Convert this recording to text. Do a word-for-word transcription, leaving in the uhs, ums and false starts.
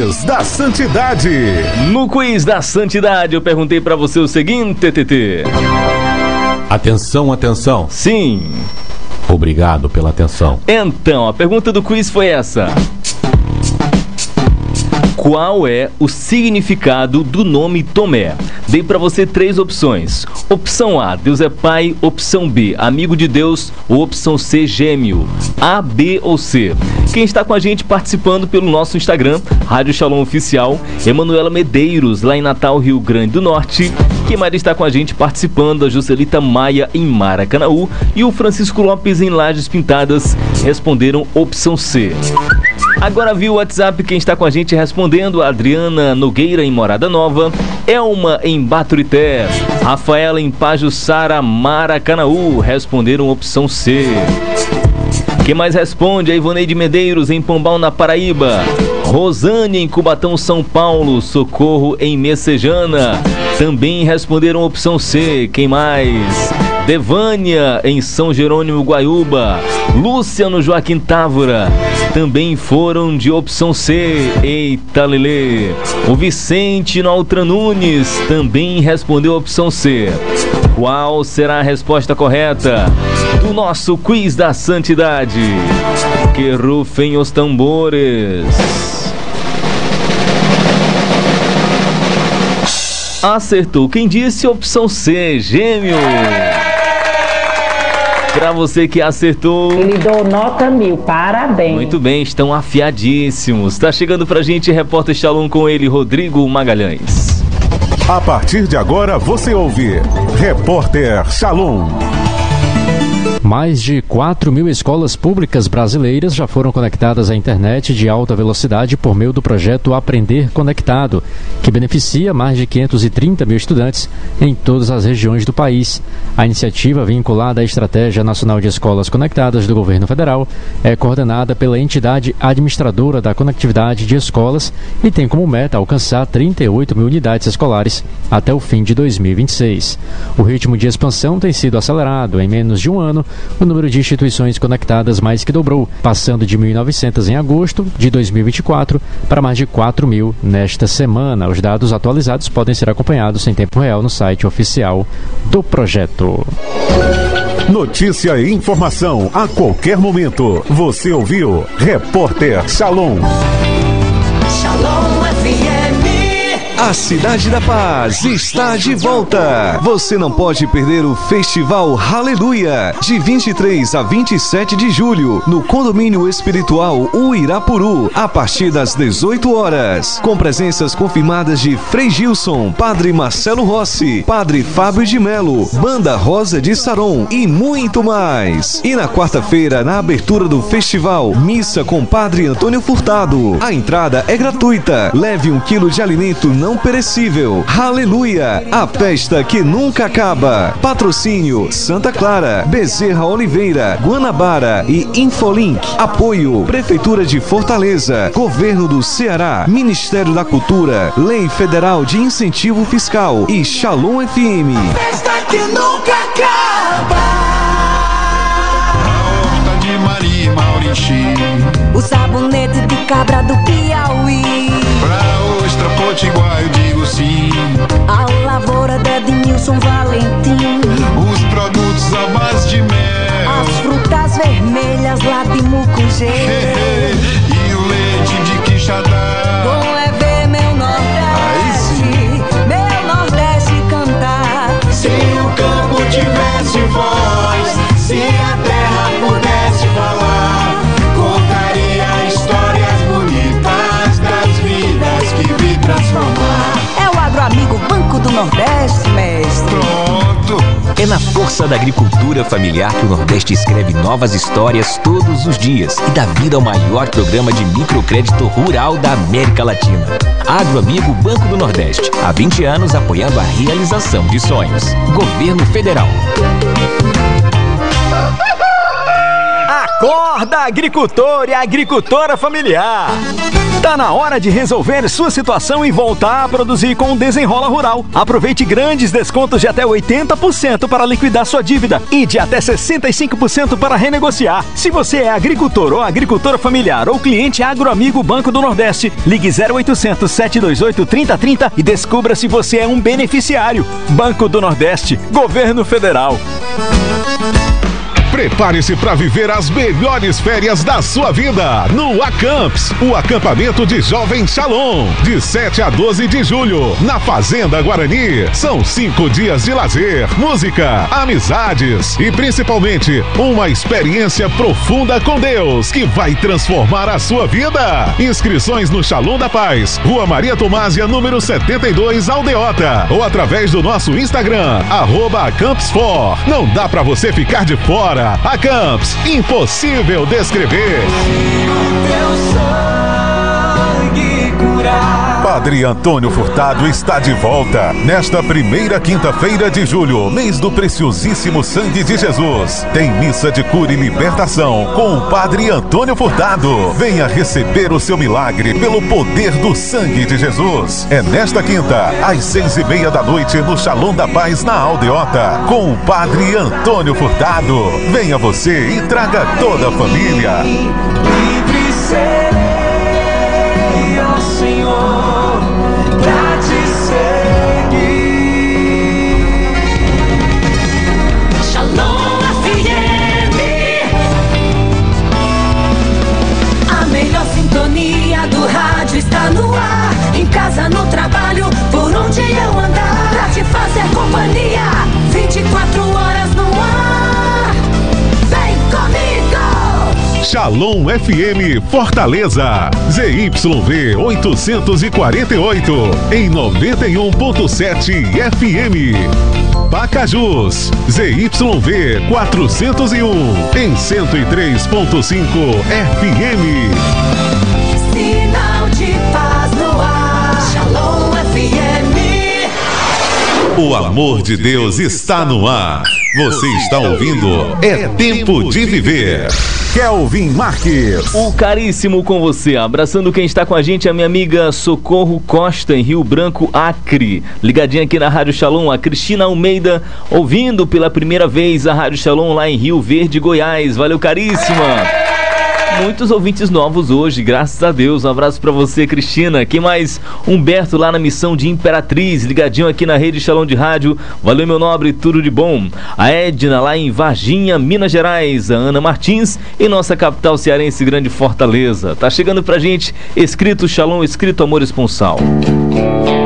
Quiz da Santidade. No Quiz da Santidade eu perguntei pra você o seguinte, T T. Atenção, atenção. Sim. Obrigado pela atenção. Então, a pergunta do quiz foi essa. Qual é o significado do nome Tomé? Dei pra você três opções. Opção A, Deus é Pai. Opção B, amigo de Deus. Ou opção C, gêmeo. A, B ou C? Quem está com a gente participando pelo nosso Instagram, Rádio Shalom Oficial, Emanuela Medeiros, lá em Natal, Rio Grande do Norte. Quem mais está com a gente participando? A Juscelita Maia, em Maracanaú. E o Francisco Lopes, em Lajes Pintadas, responderam opção C. Agora viu o WhatsApp, quem está com a gente respondendo: a Adriana Nogueira, em Morada Nova, Elma, em Baturité, Rafaela, em Pajuçara, Maracanaú, responderam opção C. Quem mais responde? A Ivoneide Medeiros, em Pombal, na Paraíba, Rosane, em Cubatão, São Paulo, Socorro, em Messejana, também responderam opção C. Quem mais? Devânia, em São Jerônimo, Guaiúba, Lúcia, no Joaquim Távora, também foram de opção C. Eita, Lelê. O Vicente, no Altra Nunes, também respondeu opção C. Qual será a resposta correta do nosso Quiz da Santidade? Que rufem os tambores. Acertou quem disse opção C, gêmeo. Pra você que acertou, ele deu nota mil, parabéns. Muito bem, estão afiadíssimos. Tá chegando pra gente Repórter Shalom com ele, Rodrigo Magalhães. A partir de agora você ouve Repórter Shalom. Mais de quatro mil escolas públicas brasileiras já foram conectadas à internet de alta velocidade por meio do projeto Aprender Conectado, que beneficia mais de quinhentos e trinta mil estudantes em todas as regiões do país. A iniciativa, vinculada à Estratégia Nacional de Escolas Conectadas do Governo Federal, é coordenada pela entidade administradora da conectividade de escolas e tem como meta alcançar trinta e oito mil unidades escolares até o fim de dois mil e vinte e seis. O ritmo de expansão tem sido acelerado. Em menos de um ano, o número de instituições conectadas mais que dobrou, passando de mil e novecentas em agosto de dois mil e vinte e quatro para mais de quatro mil nesta semana. Os dados atualizados podem ser acompanhados em tempo real no site oficial do projeto. Notícia e informação a qualquer momento. Você ouviu Repórter Shalom. Shalom F M. A Cidade da Paz está de volta. Você não pode perder o Festival Aleluia, de vinte e três a vinte e sete de julho, no Condomínio Espiritual Uirapuru, a partir das dezoito horas. Com presenças confirmadas de Frei Gilson, Padre Marcelo Rossi, Padre Fábio de Melo, Banda Rosa de Saron e muito mais. E na quarta-feira, na abertura do festival, missa com Padre Antônio Furtado. A entrada é gratuita. Leve um quilo de alimento não perecível. Aleluia, a festa que nunca acaba. Patrocínio Santa Clara, Bezerra Oliveira, Guanabara e Infolink. Apoio Prefeitura de Fortaleza, Governo do Ceará, Ministério da Cultura, Lei Federal de Incentivo Fiscal e Shalom F M. A festa que nunca acaba. A horta de Maria Mauriti, o sabonete de cabra do Piauí, pra ostra potiguar eu digo sim. a lavoura de Ednilson Valentim, Os produtos à base de mel, as frutas vermelhas lá de Mucugê, e o leite de Quixadá. bom é ver meu Nordeste, meu Nordeste cantar. Se o campo tivesse voz, se a terra pudesse falar, contaria histórias bonitas das vidas que vi transformar. É o Agroamigo Banco do Nordeste, mestre. Pronto! É na força da agricultura familiar que o Nordeste escreve novas histórias todos os dias e dá vida ao maior programa de microcrédito rural da América Latina. Agroamigo Banco do Nordeste, há vinte anos apoiando a realização de sonhos. Governo Federal. Acorda, agricultor e agricultora familiar! Tá na hora de resolver sua situação e voltar a produzir com o Desenrola Rural. Aproveite grandes descontos de até oitenta por cento para liquidar sua dívida e de até sessenta e cinco por cento para renegociar. Se você é agricultor ou agricultora familiar ou cliente Agroamigo Banco do Nordeste, ligue zero oitocentos, sete dois oito, três zero três zero e descubra se você é um beneficiário. Banco do Nordeste, Governo Federal. Prepare-se para viver as melhores férias da sua vida no Acamps, o acampamento de Jovem Shalom, de sete a doze de julho, na Fazenda Guarani. São cinco dias de lazer, música, amizades e principalmente uma experiência profunda com Deus que vai transformar a sua vida. Inscrições no Shalom da Paz, Rua Maria Tomásia, número setenta e dois, Aldeota, ou através do nosso Instagram, arroba Acampsfor. Não dá para você ficar de fora. Acamps, impossível descrever. Padre Antônio Furtado está de volta nesta primeira quinta-feira de julho, mês do preciosíssimo sangue de Jesus. Tem missa de cura e libertação com o Padre Antônio Furtado. Venha receber o seu milagre pelo poder do sangue de Jesus. É nesta quinta, às seis e meia da noite, no Shalom da Paz, na Aldeota, com o Padre Antônio Furtado. Venha você e traga toda a família. Livre serei, ó Senhor, pra te seguir. Shalom F M, a melhor sintonia do rádio está no ar. Em casa, no trabalho, por onde eu andar, pra te fazer companhia, vinte e quatro horas no ar. Vem comigo! Shalom F M Fortaleza, Z Y V oitocentos e quarenta e oito, em noventa e um ponto sete F M. Pacajus, Z Y V quatrocentos e um, em cento e três ponto cinco F M. Sinal de paz no ar, Shalom F M. O amor de Deus está no ar. Você está ouvindo É Tempo de Viver. Kelvin Marques. O caríssimo com você, abraçando quem está com a gente, a minha amiga Socorro Costa, em Rio Branco, Acre. Ligadinha aqui na Rádio Shalom, a Cristina Almeida, ouvindo pela primeira vez a Rádio Shalom lá em Rio Verde, Goiás. Valeu, caríssima. Muitos ouvintes novos hoje, graças a Deus. Um abraço pra você, Cristina. Quem mais? Humberto lá na missão de Imperatriz, ligadinho aqui na rede Shalom de Rádio. Valeu, meu nobre, tudo de bom. A Edna lá em Varginha, Minas Gerais. A Ana Martins em nossa capital cearense, Grande Fortaleza. Tá chegando pra gente escrito Shalom, escrito Amor Esponsal.